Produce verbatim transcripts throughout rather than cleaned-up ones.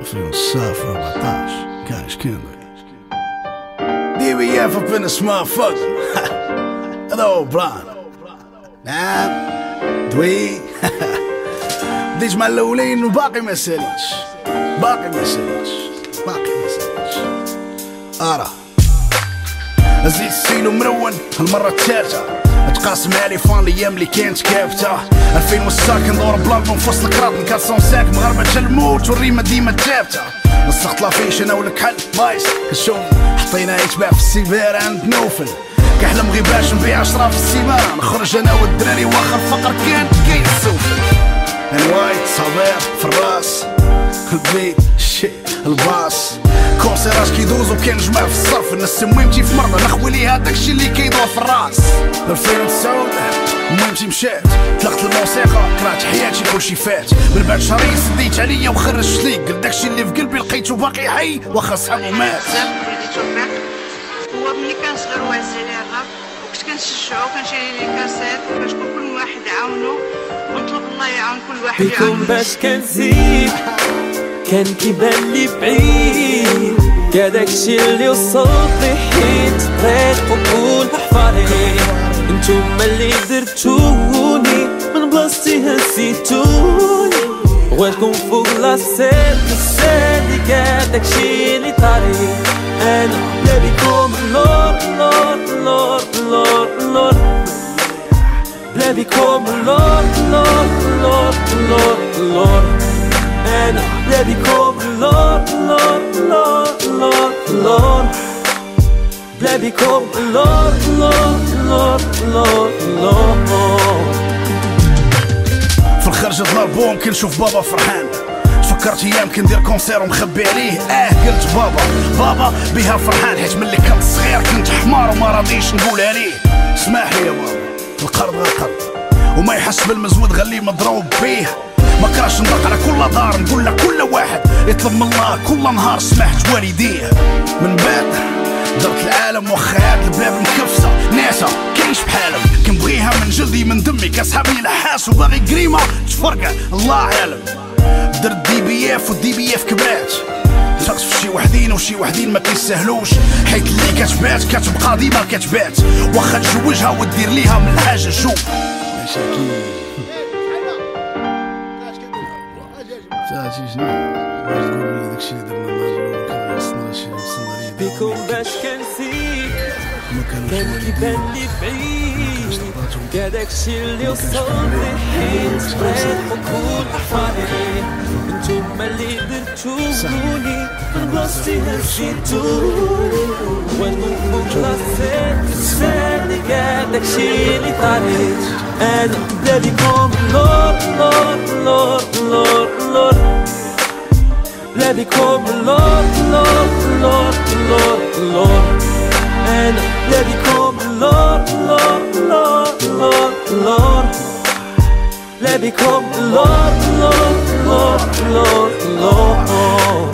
ألفين وستة أربعطاش كاش كندري دي بي اف اب ان سما فوق هذا هو بران. نعم دوي بديت مع الاولين وباقي ما ساليتش باقي ما ساليتش باقي ما ساليتش ارى زيد السيلو مرون المرة الثالثة اتقاسم علي فان الايام اللي كانت كابتة. ألفين وستة كندور بلالبوم فصل كراب من أربعمية وخمسة مغربة جا الموت والريمة ديما ثابتة. نسخت لافيش انا ولك حل مايس كنشوف حطينا يتباع في السيبار عند نوفل كحلم غي باش نبيع عشرة في السيمانة. نخرج انا والدراري واخا الفقر كان كاين السوفل انوايت صبير في الراس البيت الشي الباص كونسيراج كيدوزو كان جماع في الصرف الناس مهمتي في مرضى نخوي ليها داكشي اللي كيدور في الراس. ألفين وتسعة مهمتي مشات طلقت الموسيقى كرهت حياتي كلشي فات من بعد شهرين سديت عليا وخرجت ليك قال داكشي اللي في قلبي لقيتو باقي حي واخا صحابو مات. وليدي توفيق هو ملي كان صغير واز عليه الراب وكنت كنشجعو كنشري ليه كاسيت كنقول كل واحد عاونو ونطلب الله يعاون كل واحد يعاون بكم باش كنزيد كان كيبان لي بعيد يا داكشي اللي وصلت لي حيت طريق وكل حفاري نتوما اللي درتوني من بلاصتي هزيتوني بغيتكم فوق لاسيت السالي كاع داكشي اللي طاري انا بلا بيكم اللور اللور اللور اللور اللور بلا بيكم اللور اللور اللور اللور اللور انا بلا بيكم اللور اللور اللور اللور اللور بلا بيكم اللور اللور اللور اللور اللور. في الخرجة الالبوم كنشوف بابا فرحان فكرت ايام كندير كونسير ومخبي عليه اه قلت بابا بابا بها فرحان حيت ملي كنت صغير كنت حمار وما راضيش نقولها ليه. اسمح لي يا بابا القرض غالقرض وما يحس بالمزود غليه مضروب بيه ما كراش نضغط على كل دار نقول لك كل واحد يطلب من الله كل نهار سمحت والديه. من بعد درت العالم واخا هاد الباب مكفسه ناسا كاينش بحالهم كنبغيها من جلدي من دمي كصحابي لحاس وباغي كريمه تفرقع الله عالم. درت دي بي اف ودي بي اف كبرات فقت في شي وحدين وشي وحدين ما كيسهلوش حيت اللي كتبات كتبقى ديما كتبات واخا تزوجها ودير ليها من الحاجه شوف مشاكل تعرفي شنو باش تقول لي داكشي اللي درنا النهار الاول كان وصلنا شي وصلنا ليه بكم باش كنسيك كان كيبان لي بعيد يا داكشي اللي وصلت لي حيت طريق وكل حفاري نتوما اللي درتوني من بلاصتي هزيتوني بغيتكم فوق لاسيت السالي كاع داكشي اللي طاري انا بلا بيكم اللور اللور اللور اللور اللور بلا بيكم اللور اللور اللور اللور اللور انا بلا بيكم اللور اللور اللور اللور اللور بلا بيكم اللور اللور اللور اللور اللور.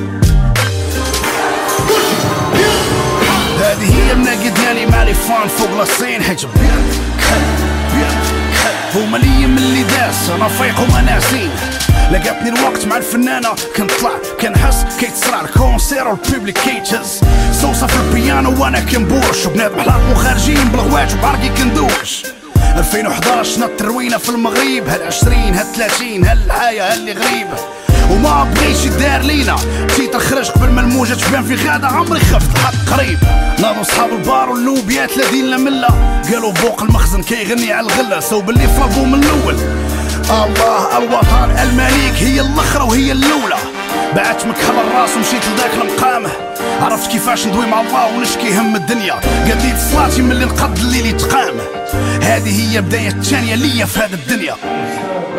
هذه هي مناقدناني مع لي فان فوق لاسين حيت بيان كلب بيان كلب هما ليا من اللي داس انا فايق وما ناسين. لقاتني الوقت مع الفنانة كنطلع كنحس كيتصرع الكونسير والبيبليك كيتهز صوصة في البيانو وانا كنبوش وبنات محلاط وخارجين بالغواج وبعرقي كندوش. ألفين وحداش شنا التروينة في المغرب هالعشرين هالثلاثين هالحياة هاللي غريب وما بغيش يدار لينا تيتر خرج قبل ما الموجة تبان في غادة عمري خفت الحق قريب. ناضوا صحاب البار واللوبيات لذين لملة قالوا بوق المخزن كيغني على الغلة صوب اللي في الالبوم الاول الله الوطن المليك هي الاخرى وهي الاولى. بعت مكحل الراس ومشيت لذاك المقامه عرفت كيفاش ندوي مع الله ونشكي هم الدنيا قديت صلاتي من اللي نقض الليل يتقام. هذه هي بداية الثانية ليا في هذه الدنيا.